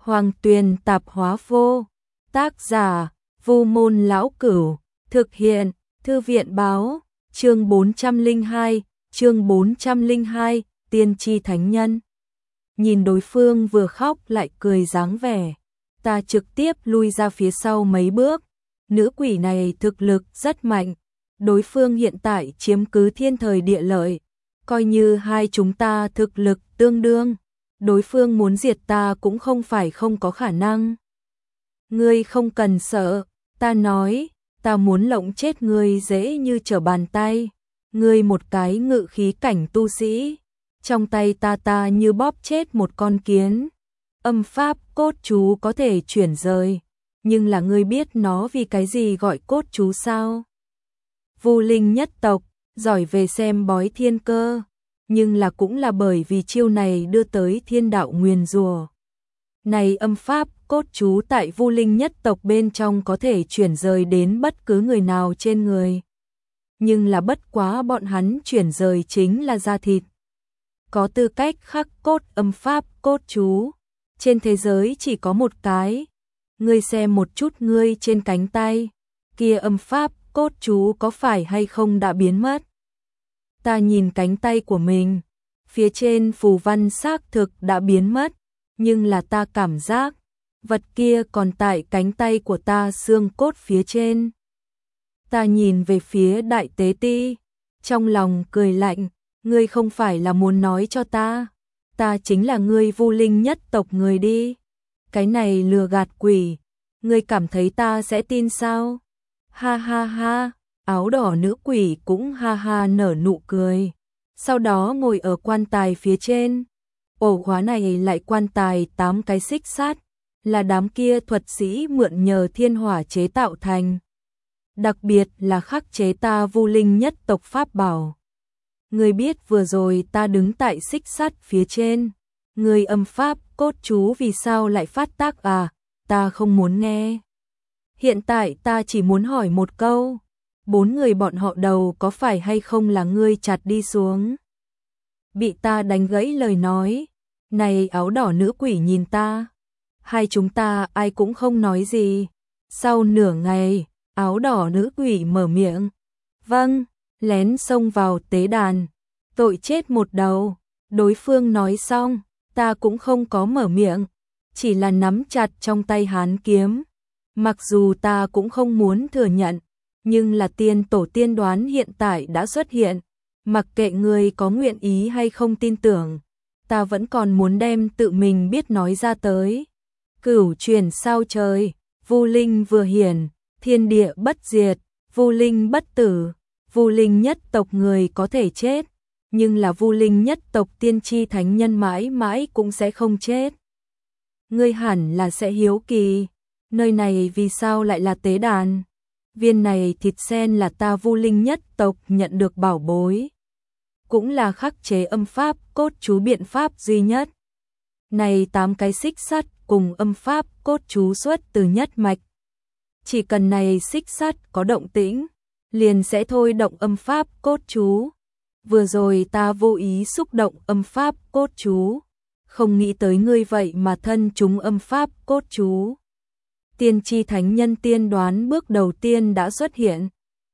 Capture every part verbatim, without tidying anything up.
Hoàng Tuyền Tạp Hóa Vô. Tác giả: Vu Môn Lão Cửu. Thực hiện: Thư viện báo. Chương bốn trăm lẻ hai, chương bốn trăm lẻ hai, tiên tri thánh nhân. Nhìn đối phương vừa khóc lại cười dáng vẻ, ta trực tiếp lui ra phía sau mấy bước. Nữ quỷ này thực lực rất mạnh, đối phương hiện tại chiếm cứ thiên thời địa lợi, coi như hai chúng ta thực lực tương đương, đối phương muốn diệt ta cũng không phải không có khả năng. Ngươi không cần sợ, ta nói, ta muốn lộng chết ngươi dễ như trở bàn tay. Ngươi một cái ngự khí cảnh tu sĩ, trong tay ta ta như bóp chết một con kiến. Âm pháp cốt chú có thể chuyển rời, nhưng là ngươi biết nó vì cái gì gọi cốt chú sao? Vu Linh nhất tộc, giỏi về xem bói thiên cơ, nhưng là cũng là bởi vì chiêu này đưa tới thiên đạo nguyền rủa. Này âm pháp cốt chú tại Vu Linh nhất tộc bên trong có thể chuyển rời đến bất cứ người nào trên người. Nhưng là bất quá bọn hắn chuyển rời chính là da thịt. Có tư cách khắc cốt âm pháp cốt chú, trên thế giới chỉ có một cái. Ngươi xem một chút ngươi trên cánh tay, kia âm pháp cốt chú có phải hay không đã biến mất? Ta nhìn cánh tay của mình, phía trên phù văn xác thực đã biến mất, nhưng là ta cảm giác vật kia còn tại cánh tay của ta xương cốt phía trên. Ta nhìn về phía đại tế ti, trong lòng cười lạnh, ngươi không phải là muốn nói cho ta, ta chính là ngươi Vu Linh nhất tộc người đi. Cái này lừa gạt quỷ, ngươi cảm thấy ta sẽ tin sao? Ha ha ha, áo đỏ nữ quỷ cũng ha ha nở nụ cười, sau đó ngồi ở quan tài phía trên. Ổ khóa này lại quan tài tám cái xích sắt, là đám kia thuật sĩ mượn nhờ thiên hỏa chế tạo thành. Đặc biệt là khắc chế ta Vu Linh nhất tộc pháp bảo. Ngươi biết vừa rồi ta đứng tại xích sắt phía trên, ngươi âm pháp cốt chú vì sao lại phát tác à? Ta không muốn nghe. Hiện tại ta chỉ muốn hỏi một câu, bốn người bọn họ đầu có phải hay không là ngươi chặt đi xuống? Bị ta đánh gãy lời nói, này áo đỏ nữ quỷ nhìn ta, hai chúng ta ai cũng không nói gì. Sau nửa ngày, áo đỏ nữ quỷ mở miệng, vâng, lén xông vào tế đàn, tội chết một đầu. Đối phương nói xong, ta cũng không có mở miệng, chỉ là nắm chặt trong tay hán kiếm. Mặc dù ta cũng không muốn thừa nhận, nhưng là tiên tổ tiên đoán hiện tại đã xuất hiện, mặc kệ người có nguyện ý hay không tin tưởng, ta vẫn còn muốn đem tự mình biết nói ra tới. Cửu truyền sao trời, Vu Linh vừa hiển, thiên địa bất diệt, Vu Linh bất tử. Vu Linh nhất tộc người có thể chết, nhưng là Vu Linh nhất tộc tiên tri thánh nhân mãi mãi cũng sẽ không chết. Ngươi hẳn là sẽ hiếu kỳ, nơi này vì sao lại là tế đàn? Viên này thịt sen là ta Vu Linh nhất tộc nhận được bảo bối, cũng là khắc chế âm pháp cốt chú biện pháp duy nhất. Này tám cái xích sắt cùng âm pháp cốt chú xuất từ nhất mạch. Chỉ cần này xích sắt có động tĩnh, liền sẽ thôi động âm pháp cốt chú. Vừa rồi ta vô ý xúc động âm pháp cốt chú, không nghĩ tới ngươi vậy mà thân chúng âm pháp cốt chú. Tiên tri thánh nhân tiên đoán bước đầu tiên đã xuất hiện.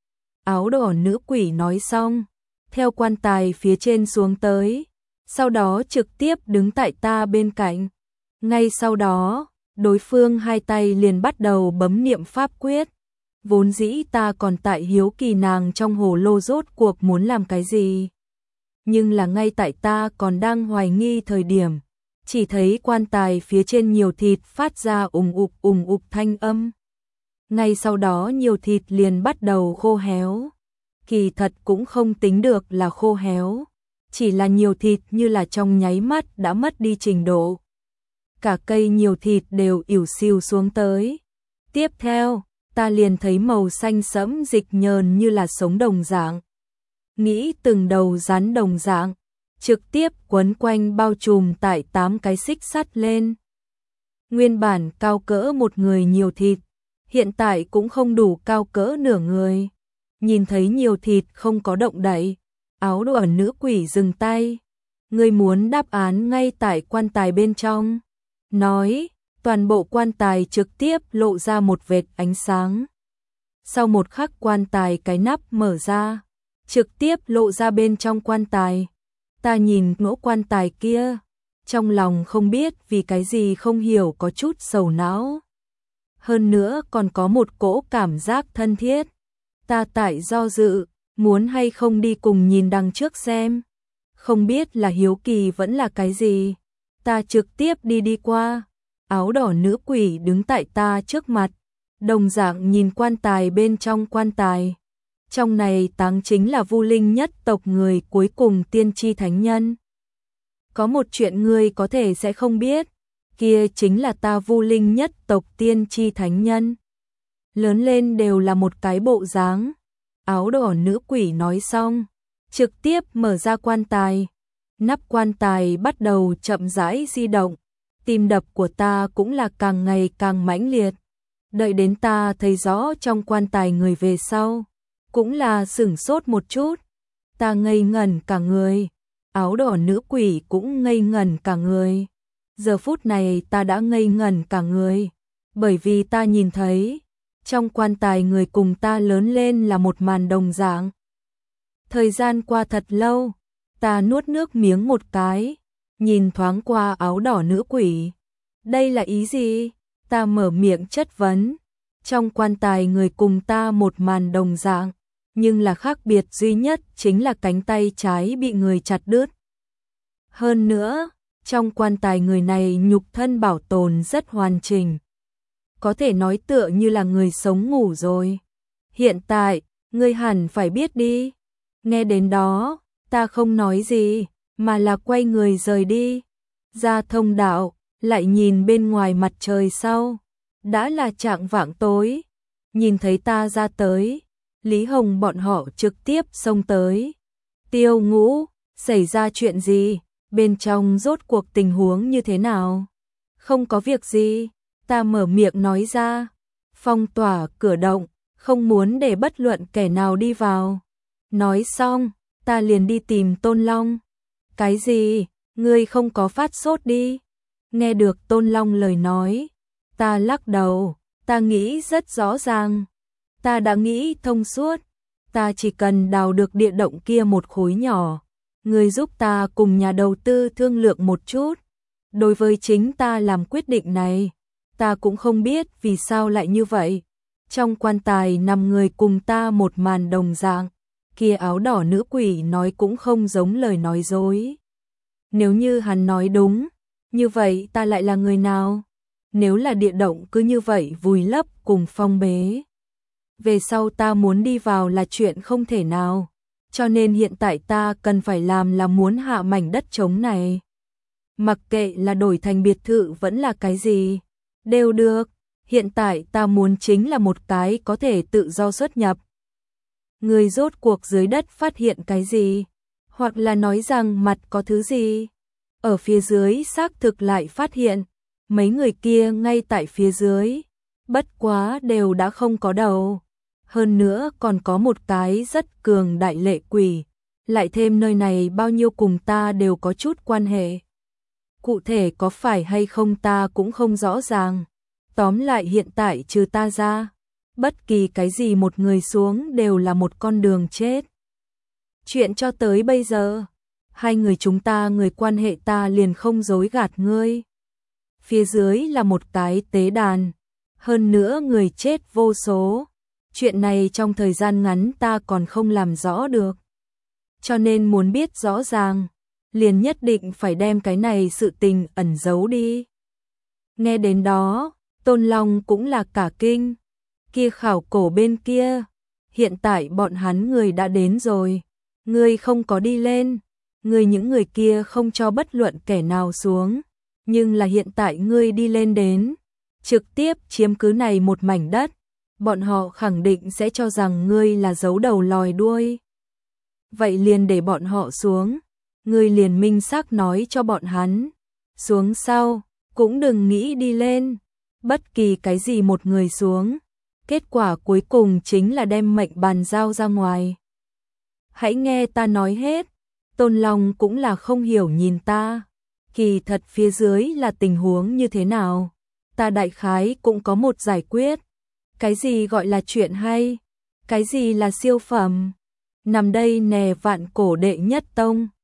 Áo đỏ nữ quỷ nói xong, theo quan tài phía trên xuống tới, sau đó trực tiếp đứng tại ta bên cạnh. Ngay sau đó, đối phương hai tay liền bắt đầu bấm niệm pháp quyết. Vốn dĩ ta còn tại hiếu kỳ nàng trong hồ lô rốt cuộc muốn làm cái gì. Nhưng là ngay tại ta còn đang hoài nghi thời điểm, chỉ thấy quan tài phía trên nhiều thịt phát ra ùng ục ùng ục thanh âm. Ngay sau đó nhiều thịt liền bắt đầu khô héo. Kỳ thật cũng không tính được là khô héo, chỉ là nhiều thịt như là trong nháy mắt đã mất đi trình độ. Cả cây nhiều thịt đều ỉu xìu xuống tới. Tiếp theo, ta liền thấy màu xanh sẫm dịch nhờn như là sống đồng dạng. Nghĩ từng đầu rắn đồng dạng, trực tiếp quấn quanh bao trùm tại tám cái xích sắt lên. Nguyên bản cao cỡ một người nhiều thịt, hiện tại cũng không đủ cao cỡ nửa người. Nhìn thấy nhiều thịt không có động đậy, áo đỏ nữ quỷ dừng tay. Ngươi muốn đáp án ngay tại quan tài bên trong. Nói, toàn bộ quan tài trực tiếp lộ ra một vệt ánh sáng. Sau một khắc quan tài cái nắp mở ra, trực tiếp lộ ra bên trong quan tài. Ta nhìn ngỗ quan tài kia, trong lòng không biết vì cái gì không hiểu có chút sầu não. Hơn nữa còn có một cỗ cảm giác thân thiết. Ta tại do dự, muốn hay không đi cùng nhìn đằng trước xem. Không biết là hiếu kỳ vẫn là cái gì. Ta trực tiếp đi đi qua. Áo đỏ nữ quỷ đứng tại ta trước mặt, đồng dạng nhìn quan tài bên trong quan tài. Trong này táng chính là Vu Linh nhất tộc người cuối cùng tiên tri thánh nhân. Có một chuyện ngươi có thể sẽ không biết, kia chính là ta Vu Linh nhất tộc tiên tri thánh nhân. Lớn lên đều là một cái bộ dáng. Áo đỏ nữ quỷ nói xong, trực tiếp mở ra quan tài. Nắp quan tài bắt đầu chậm rãi di động. Tim đập của ta cũng là càng ngày càng mãnh liệt. Đợi đến ta thấy rõ trong quan tài người về sau, cũng là sửng sốt một chút. Ta ngây ngẩn cả người. Áo đỏ nữ quỷ cũng ngây ngẩn cả người. Giờ phút này ta đã ngây ngẩn cả người, bởi vì ta nhìn thấy trong quan tài người cùng ta lớn lên là một màn đồng dạng. Thời gian qua thật lâu, ta nuốt nước miếng một cái, nhìn thoáng qua áo đỏ nữ quỷ. Đây là ý gì? Ta mở miệng chất vấn. Trong quan tài người cùng ta một màn đồng dạng, nhưng là khác biệt duy nhất chính là cánh tay trái bị người chặt đứt. Hơn nữa, trong quan tài người này nhục thân bảo tồn rất hoàn chỉnh. Có thể nói tựa như là người sống ngủ rồi. Hiện tại, ngươi hẳn phải biết đi. Nghe đến đó, ta không nói gì, mà là quay người rời đi. Ra thông đạo, lại nhìn bên ngoài mặt trời sau. Đã là chạng vạng tối. Nhìn thấy ta ra tới, Lý Hồng bọn họ trực tiếp xông tới. Tiêu Ngũ, xảy ra chuyện gì? Bên trong rốt cuộc tình huống như thế nào? Không có việc gì, ta mở miệng nói ra. Phong tỏa cửa động, không muốn để bất luận kẻ nào đi vào. Nói xong, ta liền đi tìm Tôn Long. Cái gì? Ngươi không có phát sốt đi? Nghe được Tôn Long lời nói, ta lắc đầu, ta nghĩ rất rõ ràng. Ta đã nghĩ thông suốt, ta chỉ cần đào được địa động kia một khối nhỏ. Ngươi giúp ta cùng nhà đầu tư thương lượng một chút. Đối với chính ta làm quyết định này, ta cũng không biết vì sao lại như vậy. Trong quan tài nằm người cùng ta một màn đồng dạng, kia áo đỏ nữ quỷ nói cũng không giống lời nói dối. Nếu như hắn nói đúng, như vậy ta lại là người nào? Nếu là địa động cứ như vậy vùi lấp cùng phong bế, về sau ta muốn đi vào là chuyện không thể nào. Cho nên hiện tại ta cần phải làm là muốn hạ mảnh đất trống này. Mặc kệ là đổi thành biệt thự vẫn là cái gì, đều được. Hiện tại ta muốn chính là một cái có thể tự do xuất nhập. Người rốt cuộc dưới đất phát hiện cái gì? Hoặc là nói rằng mặt có thứ gì? Ở phía dưới xác thực lại phát hiện, mấy người kia ngay tại phía dưới. Bất quá đều đã không có đầu. Hơn nữa còn có một cái rất cường đại lệ quỷ, lại thêm nơi này bao nhiêu cùng ta đều có chút quan hệ. Cụ thể có phải hay không ta cũng không rõ ràng. Tóm lại hiện tại trừ ta ra, bất kỳ cái gì một người xuống đều là một con đường chết. Chuyện cho tới bây giờ, hai người chúng ta người quan hệ ta liền không dối gạt ngươi. Phía dưới là một cái tế đàn, hơn nữa người chết vô số. Chuyện này trong thời gian ngắn ta còn không làm rõ được. Cho nên muốn biết rõ ràng, liền nhất định phải đem cái này sự tình ẩn giấu đi. Nghe đến đó, Tôn Long cũng là cả kinh. Kia khảo cổ bên kia, hiện tại bọn hắn người đã đến rồi. Ngươi không có đi lên, ngươi những người kia không cho bất luận kẻ nào xuống. Nhưng là hiện tại ngươi đi lên đến, trực tiếp chiếm cứ này một mảnh đất. Bọn họ khẳng định sẽ cho rằng ngươi là giấu đầu lòi đuôi. Vậy liền để bọn họ xuống. Ngươi liền minh xác nói cho bọn hắn. Xuống sau, cũng đừng nghĩ đi lên. Bất kỳ cái gì một người xuống. Kết quả cuối cùng chính là đem mệnh bàn giao ra ngoài. Hãy nghe ta nói hết. Tôn Long cũng là không hiểu nhìn ta. Kỳ thật phía dưới là tình huống như thế nào. ta đại khái cũng có một giải quyết. Cái gì gọi là chuyện hay? Cái gì là siêu phẩm? Nằm đây nè vạn cổ đệ nhất tông.